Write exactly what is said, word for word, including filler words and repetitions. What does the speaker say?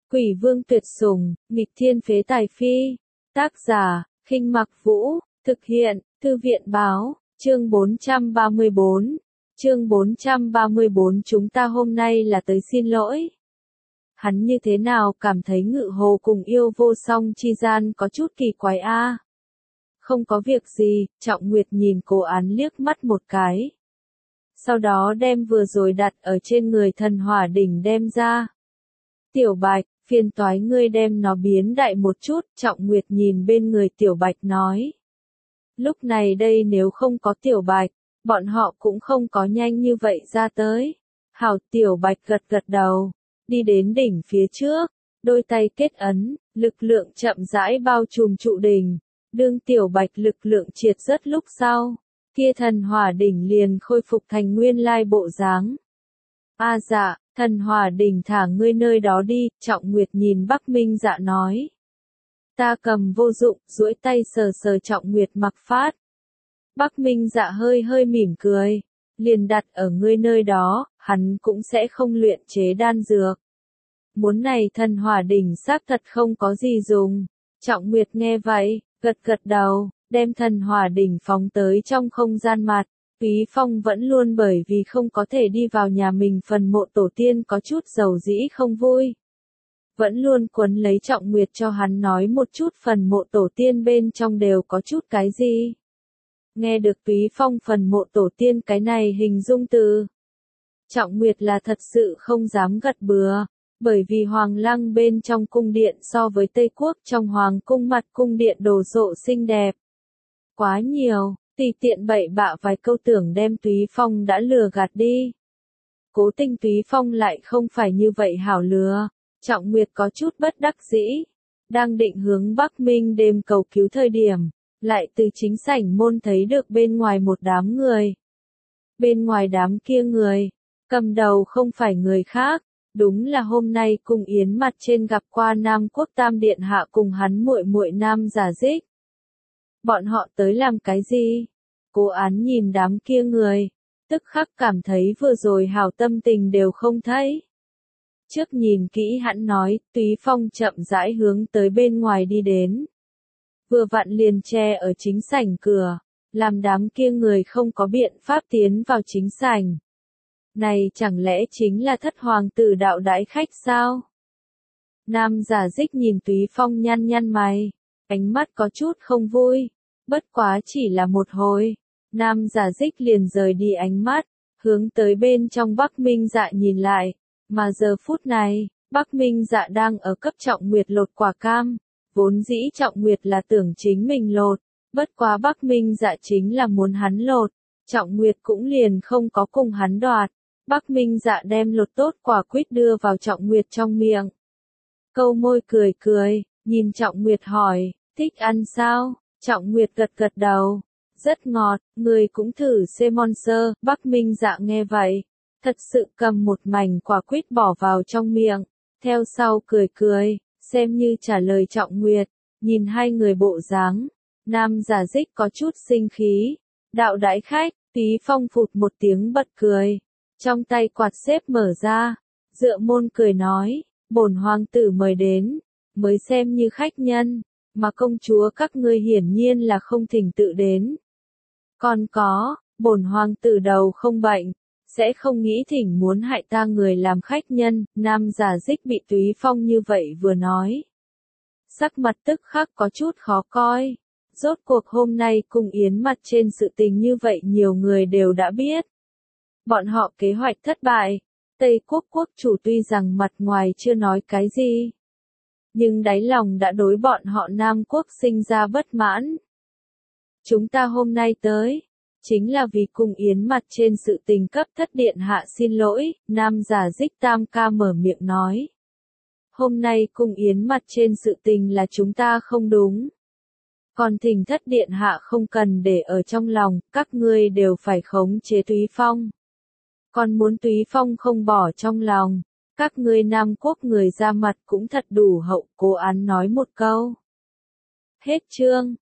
Quỷ vương tuyệt sủng, nghịch thiên phế tài phi. Tác giả, Khinh Mặc Vũ, thực hiện, Thư viện báo, chương bốn trăm ba mươi bốn. Chương bốn trăm ba mươi bốn chúng ta hôm nay là tới xin lỗi. Hắn như thế nào cảm thấy Ngự Hồ cùng Yêu Vô Song chi gian có chút kỳ quái a. À? Không có việc gì, Trọng Nguyệt nhìn Cố Án liếc mắt một cái. Sau đó đem vừa rồi đặt ở trên người Thần Hỏa Đỉnh đem ra. Tiểu Bạch, phiền toái ngươi đem nó biến đại một chút, Trọng Nguyệt nhìn bên người Tiểu Bạch nói. Lúc này đây nếu không có Tiểu Bạch, bọn họ cũng không có nhanh như vậy ra tới. Hảo, Tiểu Bạch gật gật đầu, đi đến đỉnh phía trước, đôi tay kết ấn, lực lượng chậm rãi bao trùm trụ đỉnh. Đương Tiểu Bạch lực lượng triệt rất lúc sau, kia Thần Hỏa Đỉnh liền khôi phục thành nguyên lai bộ dáng. A à dạ, Thần Hỏa Đỉnh thả ngươi nơi đó đi, Trọng Nguyệt nhìn Bắc Minh Dạ nói. Ta cầm vô dụng, duỗi tay sờ sờ Trọng Nguyệt mặc phát. Bắc Minh Dạ hơi hơi mỉm cười, liền đặt ở ngươi nơi đó, hắn cũng sẽ không luyện chế đan dược. Muốn này Thần Hỏa Đỉnh xác thật không có gì dùng. Trọng Nguyệt nghe vậy, gật gật đầu, đem Thần Hỏa Đỉnh phóng tới trong không gian mặt. Túy Phong vẫn luôn bởi vì không có thể đi vào nhà mình phần mộ tổ tiên có chút dầu dĩ không vui. Vẫn luôn quấn lấy Trọng Nguyệt cho hắn nói một chút phần mộ tổ tiên bên trong đều có chút cái gì. Nghe được Túy Phong phần mộ tổ tiên cái này hình dung từ. Trọng Nguyệt là thật sự không dám gật bừa, bởi vì Hoàng Lăng bên trong cung điện so với Tây Quốc trong Hoàng cung mặt cung điện đồ sộ xinh đẹp. Quá nhiều. Tùy tiện bậy bạ vài câu tưởng đem Túy Phong đã lừa gạt đi. Cố Tình Túy Phong lại không phải như vậy hảo lừa. Trọng Nguyệt có chút bất đắc dĩ. Đang định hướng Bắc Minh đêm cầu cứu thời điểm, lại từ chính sảnh môn thấy được bên ngoài một đám người. Bên ngoài đám kia người, cầm đầu không phải người khác, đúng là hôm nay cùng Yến mặt trên gặp qua Nam Quốc Tam Điện Hạ cùng hắn muội muội Nam Giả Dích. Bọn họ tới làm cái gì? Cố Án nhìn đám kia người, tức khắc cảm thấy vừa rồi hảo tâm tình đều không thấy. Trước nhìn kỹ hắn nói, Túy Phong chậm rãi hướng tới bên ngoài đi đến. Vừa vặn liền che ở chính sảnh cửa, làm đám kia người không có biện pháp tiến vào chính sảnh. Này chẳng lẽ chính là thất hoàng tử đạo đãi khách sao? Nam Giả Dích nhìn Túy Phong nhăn nhăn mày, ánh mắt có chút không vui. Bất quá chỉ là một hồi, Nam Giả Dích liền rời đi ánh mắt, hướng tới bên trong Bắc Minh Dạ nhìn lại, mà giờ phút này, Bắc Minh Dạ đang ở cấp Trọng Nguyệt lột quả cam, vốn dĩ Trọng Nguyệt là tưởng chính mình lột, bất quá Bắc Minh Dạ chính là muốn hắn lột, Trọng Nguyệt cũng liền không có cùng hắn đoạt, Bắc Minh Dạ đem lột tốt quả quýt đưa vào Trọng Nguyệt trong miệng. Câu môi cười cười, nhìn Trọng Nguyệt hỏi, thích ăn sao? Trọng Nguyệt gật gật đầu, rất ngọt, người cũng thử xem monster. Bắc Minh Dạ nghe vậy, thật sự cầm một mảnh quả quýt bỏ vào trong miệng, theo sau cười cười, xem như trả lời Trọng Nguyệt, nhìn hai người bộ dáng, Nam Giả Dích có chút sinh khí, đạo đãi khách, Túy Phong phụt một tiếng bật cười, trong tay quạt xếp mở ra, dựa môn cười nói, bổn hoàng tử mời đến, mới xem như khách nhân. Mà công chúa các ngươi hiển nhiên là không thỉnh tự đến. Còn có, bổn hoàng tử đầu không bệnh, sẽ không nghĩ thỉnh muốn hại ta người làm khách nhân. Nam Giả Dích bị Túy Phong như vậy vừa nói. Sắc mặt tức khắc có chút khó coi. Rốt cuộc hôm nay cùng Yến mặt trên sự tình như vậy nhiều người đều đã biết. Bọn họ kế hoạch thất bại. Tây Quốc quốc chủ tuy rằng mặt ngoài chưa nói cái gì, nhưng đáy lòng đã đối bọn họ Nam Quốc sinh ra bất mãn. Chúng ta hôm nay tới, chính là vì cùng Yến mặt trên sự tình cấp thất điện hạ xin lỗi, Nam Giả Dích tam ca mở miệng nói. Hôm nay cùng Yến mặt trên sự tình là chúng ta không đúng. Còn thỉnh thất điện hạ không cần để ở trong lòng, các ngươi đều phải khống chế Túy Phong. Còn muốn Túy Phong không bỏ trong lòng. Các ngươi Nam Quốc người ra mặt cũng thật đủ hậu. Cố Án nói một câu. Hết chương.